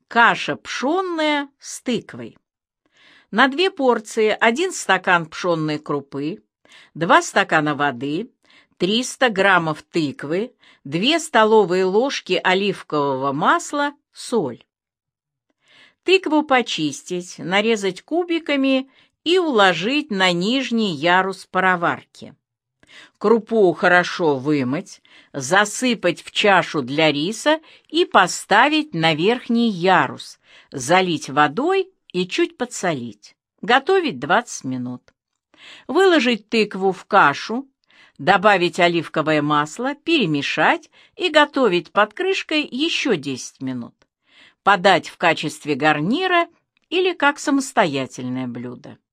Каша пшенная с тыквой. На 2 порции 1 стакан пшенной крупы, 2 стакана воды, 300 граммов тыквы, 2 столовые ложки оливкового масла, соль. Тыкву почистить, нарезать кубиками и уложить на нижний ярус пароварки. Крупу хорошо вымыть, засыпать в чашу для риса и поставить на верхний ярус, залить водой и чуть подсолить. Готовить 20 минут. Выложить тыкву в кашу, добавить оливковое масло, перемешать и готовить под крышкой еще 10 минут. Подать в качестве гарнира или как самостоятельное блюдо.